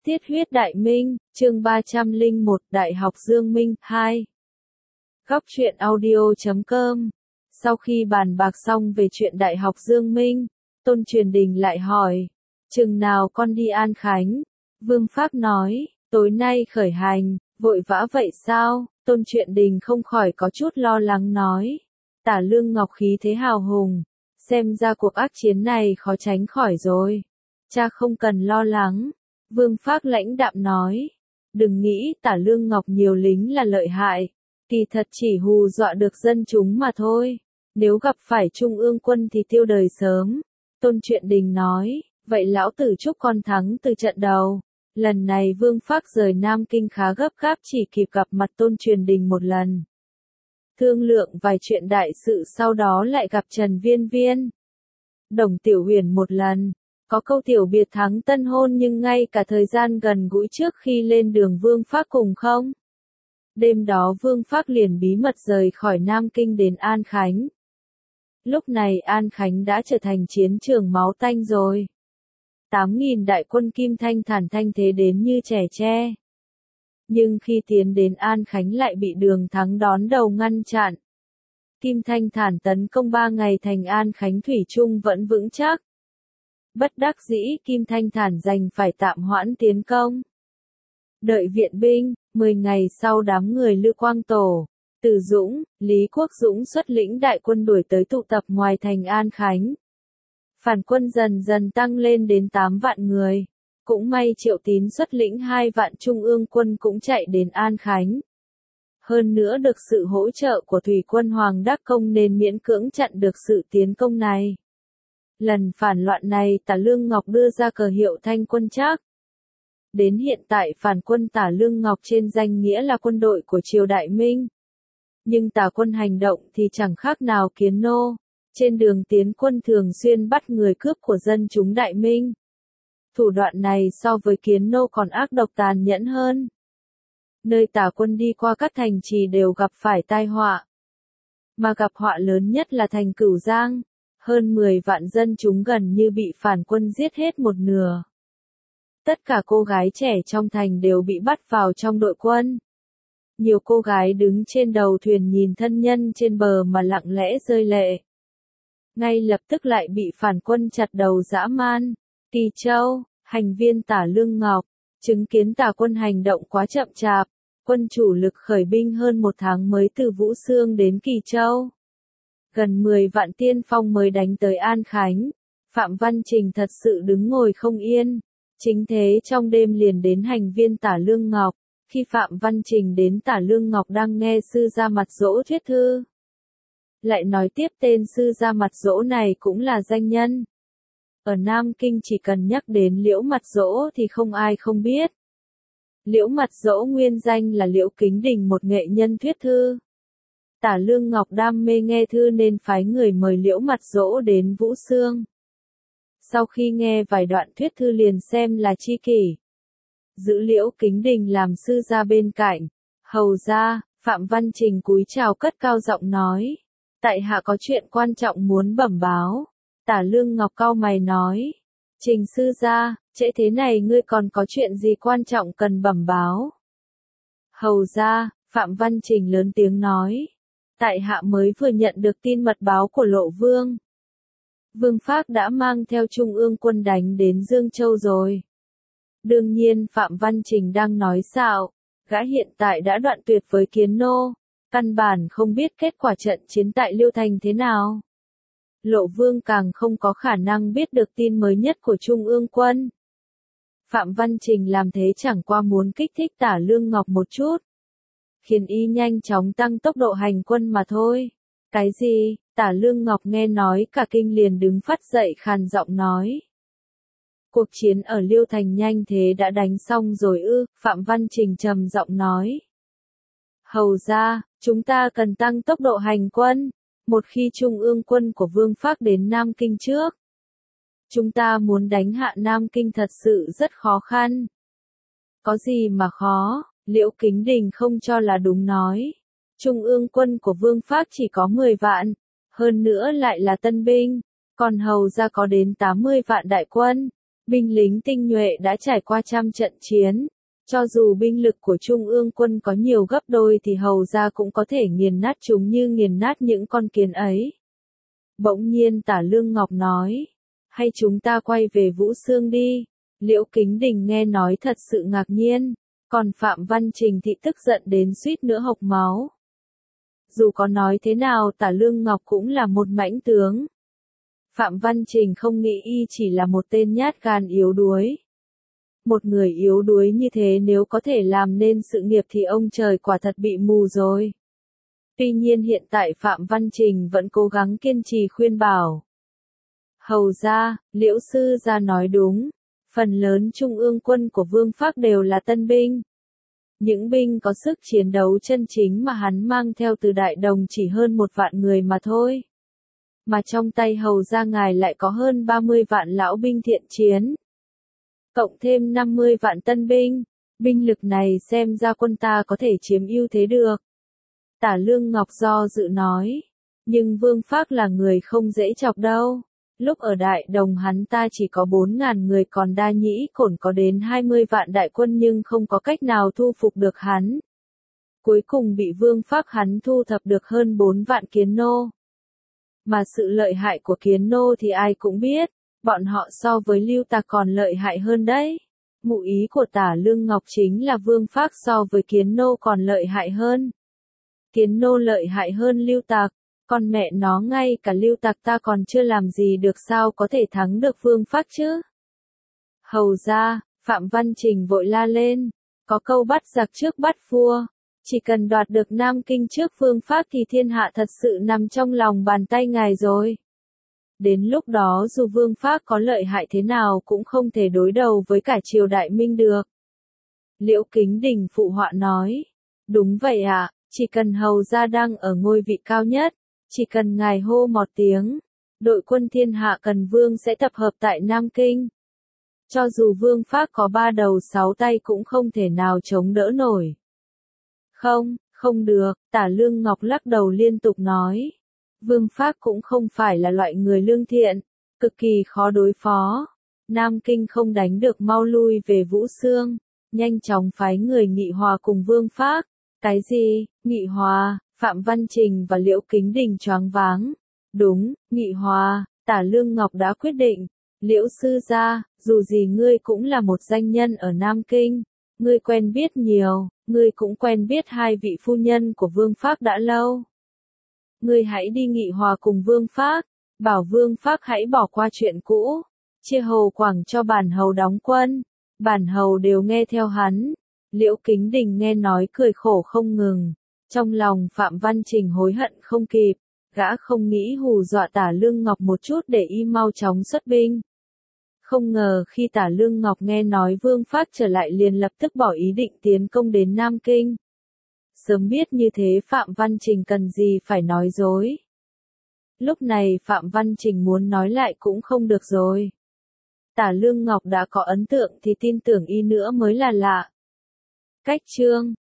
Tiết huyết đại minh, chương 301, Đại học Dương Minh, 2. Góc truyện audio.com. Sau khi bàn bạc xong về chuyện Đại học Dương Minh, Tôn Truyền Đình lại hỏi, chừng nào con đi An Khánh? Vương Phác nói, tối nay khởi hành, vội vã vậy sao? Tôn Truyền Đình không khỏi có chút lo lắng nói, Tả Lương Ngọc khí thế hào hùng, xem ra cuộc ác chiến này khó tránh khỏi rồi. Cha không cần lo lắng. Vương Phác lãnh đạm nói, đừng nghĩ Tả Lương Ngọc nhiều lính là lợi hại, kỳ thật chỉ hù dọa được dân chúng mà thôi, nếu gặp phải Trung ương quân thì tiêu đời sớm. Tôn Truyền Đình nói, vậy lão tử chúc con thắng từ trận đầu. Lần này Vương Phác rời Nam Kinh khá gấp gáp, chỉ kịp gặp mặt Tôn Truyền Đình một lần. Thương lượng vài chuyện đại sự, sau đó lại gặp Trần Viên Viên, Đồng Tiểu Huyền một lần. Có câu tiểu biệt thắng tân hôn, nhưng ngay cả thời gian gần gũi trước khi lên đường Vương Phác cùng không. Đêm đó Vương Phác liền bí mật rời khỏi Nam Kinh đến An Khánh. Lúc này An Khánh đã trở thành chiến trường máu tanh rồi. 8.000 đại quân Kim Thanh Thản thanh thế đến như trẻ tre. Nhưng khi tiến đến An Khánh lại bị Đường Thắng đón đầu ngăn chặn. Kim Thanh Thản tấn công 3 ngày thành An Khánh thủy chung vẫn vững chắc. Bất đắc dĩ Kim Thanh Thản đành phải tạm hoãn tiến công. Đợi viện binh, 10 ngày sau đám người Lư Quang Tổ, Từ Dũng, Lý Quốc Dũng xuất lĩnh đại quân đuổi tới tụ tập ngoài thành An Khánh. Phản quân dần dần tăng lên đến 8 vạn người. Cũng may Triệu Tín xuất lĩnh 2 vạn trung ương quân cũng chạy đến An Khánh. Hơn nữa được sự hỗ trợ của thủy quân Hoàng Đắc Công nên miễn cưỡng chặn được sự tiến công này. Lần phản loạn này Tả Lương Ngọc đưa ra cờ hiệu Thanh Quân Trác. Đến hiện tại phản quân Tả Lương Ngọc trên danh nghĩa là quân đội của triều Đại Minh. Nhưng Tả quân hành động thì chẳng khác nào kiến nô. Trên đường tiến quân thường xuyên bắt người cướp của dân chúng Đại Minh. Thủ đoạn này so với kiến nô còn ác độc tàn nhẫn hơn. Nơi Tả quân đi qua các thành trì đều gặp phải tai họa. Mà gặp họa lớn nhất là thành Cửu Giang. Hơn 10 vạn dân chúng gần như bị phản quân giết hết một nửa. Tất cả cô gái trẻ trong thành đều bị bắt vào trong đội quân. Nhiều cô gái đứng trên đầu thuyền nhìn thân nhân trên bờ mà lặng lẽ rơi lệ. Ngay lập tức lại bị phản quân chặt đầu dã man. Kỳ Châu, hành viên Tả Lương Ngọc, chứng kiến Tả quân hành động quá chậm chạp, quân chủ lực khởi binh hơn 1 tháng mới từ Vũ Xương đến Kỳ Châu. Gần 10 vạn tiên phong mới đánh tới An Khánh. Phạm Văn Trình thật sự đứng ngồi không yên. Chính thế trong đêm liền đến hành viên Tả Lương Ngọc. Khi Phạm Văn Trình đến, Tả Lương Ngọc đang nghe sư ra mặt dỗ thuyết thư. Lại nói tiếp tên sư ra mặt dỗ này cũng là danh nhân. Ở Nam Kinh chỉ cần nhắc đến Liễu Mặt Dỗ thì không ai không biết. Liễu Mặt Dỗ nguyên danh là Liễu Kính Đình, một nghệ nhân thuyết thư. Tả Lương Ngọc đam mê nghe thư nên phái người mời Liễu Mặt Dỗ đến Vũ Xương. Sau khi nghe vài đoạn thuyết thư liền xem là chi kỷ. Giữ Liễu Kính Đình làm sư ra bên cạnh. Hầu ra, Phạm Văn Trình cúi chào cất cao giọng nói. Tại hạ có chuyện quan trọng muốn bẩm báo. Tả Lương Ngọc cau mày nói. Trình sư ra, trễ thế này ngươi còn có chuyện gì quan trọng cần bẩm báo? Hầu ra, Phạm Văn Trình lớn tiếng nói. Tại hạ mới vừa nhận được tin mật báo của Lộ Vương. Vương Phác đã mang theo Trung ương quân đánh đến Dương Châu rồi. Đương nhiên Phạm Văn Trình đang nói xạo, gã hiện tại đã đoạn tuyệt với kiến nô, căn bản không biết kết quả trận chiến tại Liêu Thành thế nào. Lộ Vương càng không có khả năng biết được tin mới nhất của Trung ương quân. Phạm Văn Trình làm thế chẳng qua muốn kích thích Tả Lương Ngọc một chút, khiến y nhanh chóng tăng tốc độ hành quân mà thôi. Cái gì? Tả Lương Ngọc nghe nói cả kinh liền đứng phát dậy khàn giọng nói. Cuộc chiến ở Liêu Thành nhanh thế đã đánh xong rồi ư? Phạm Văn Trình trầm giọng nói. Hầu ra, chúng ta cần tăng tốc độ hành quân. Một khi Trung ương quân của Vương Phác đến Nam Kinh trước, chúng ta muốn đánh hạ Nam Kinh thật sự rất khó khăn. Có gì mà khó? Liễu Kính Đình không cho là đúng nói. Trung ương quân của Vương Phác chỉ có 10 vạn, hơn nữa lại là tân binh, còn hầu ra có đến 80 vạn đại quân. Binh lính tinh nhuệ đã trải qua trăm trận chiến. Cho dù binh lực của Trung ương quân có nhiều gấp đôi thì hầu ra cũng có thể nghiền nát chúng như nghiền nát những con kiến ấy. Bỗng nhiên Tả Lương Ngọc nói, hay chúng ta quay về Vũ Xương đi. Liễu Kính Đình nghe nói thật sự ngạc nhiên, còn Phạm Văn Trình thì tức giận đến suýt nữa hộc máu. Dù có nói thế nào Tả Lương Ngọc cũng là một mãnh tướng. Phạm Văn Trình không nghĩ y chỉ là một tên nhát gan yếu đuối. Một người yếu đuối như thế nếu có thể làm nên sự nghiệp thì ông trời quả thật bị mù rồi. Tuy nhiên hiện tại Phạm Văn Trình vẫn cố gắng kiên trì khuyên bảo. Hầu ra, Liễu sư gia nói đúng, phần lớn trung ương quân của Vương Phác đều là tân binh. Những binh có sức chiến đấu chân chính mà hắn mang theo từ Đại Đồng chỉ hơn 1 vạn người mà thôi. Mà trong tay hầu ra ngài lại có hơn 30 vạn lão binh thiện chiến. Cộng thêm 50 vạn tân binh, binh lực này xem ra quân ta có thể chiếm ưu thế được. Tả Lương Ngọc do dự nói, nhưng Vương Phác là người không dễ chọc đâu. Lúc ở Đại Đồng hắn ta chỉ có 4.000 người còn Đa Nhĩ Cổn có đến 20 vạn đại quân nhưng không có cách nào thu phục được hắn. Cuối cùng bị Vương Phác hắn thu thập được hơn 4 vạn kiến nô. Mà sự lợi hại của kiến nô thì ai cũng biết, bọn họ so với Lưu Tạc còn lợi hại hơn đấy. Ngụ ý của Tả Lương Ngọc chính là Vương Phác so với kiến nô còn lợi hại hơn. Kiến nô lợi hại hơn Lưu Tạc, còn mẹ nó ngay cả Lưu Tạc ta còn chưa làm gì được sao có thể thắng được Vương Phác chứ? Hầu ra, Phạm Văn Trình vội la lên, có câu bắt giặc trước bắt vua, chỉ cần đoạt được Nam Kinh trước Vương Phác thì thiên hạ thật sự nằm trong lòng bàn tay ngài rồi. Đến lúc đó dù Vương Phác có lợi hại thế nào cũng không thể đối đầu với cả triều Đại Minh được. Liễu Kính Đình phụ họa nói, đúng vậy ạ, chỉ cần hầu gia đang ở ngôi vị cao nhất, chỉ cần ngài hô một tiếng, đội quân thiên hạ cần vương sẽ tập hợp tại Nam Kinh. Cho dù Vương Phác có 3 đầu 6 tay cũng không thể nào chống đỡ nổi. Không, không được, Tả Lương Ngọc lắc đầu liên tục nói. Vương Phác cũng không phải là loại người lương thiện, cực kỳ khó đối phó. Nam Kinh không đánh được mau lui về Vũ Xương, nhanh chóng phái người nghị hòa cùng Vương Phác. Cái gì, nghị hòa? Phạm Văn Trình và Liễu Kính Đình choáng váng. Đúng, nghị hòa, Tả Lương Ngọc đã quyết định. Liễu sư gia, dù gì ngươi cũng là một danh nhân ở Nam Kinh, ngươi quen biết nhiều, ngươi cũng quen biết 2 vị phu nhân của Vương Phác đã lâu. Ngươi hãy đi nghị hòa cùng Vương Phác, bảo Vương Phác hãy bỏ qua chuyện cũ, chia Hầu Quảng cho bản hầu đóng quân, bản hầu đều nghe theo hắn. Liễu Kính Đình nghe nói cười khổ không ngừng, trong lòng Phạm Văn Trình hối hận không kịp, gã không nghĩ hù dọa Tả Lương Ngọc một chút để y mau chóng xuất binh. Không ngờ khi Tả Lương Ngọc nghe nói Vương Phác trở lại liền lập tức bỏ ý định tiến công đến Nam Kinh. Sớm biết như thế Phạm Văn Trình cần gì phải nói dối. Lúc này Phạm Văn Trình muốn nói lại cũng không được rồi. Tả Lương Ngọc đã có ấn tượng thì tin tưởng y nữa mới là lạ. Cách chương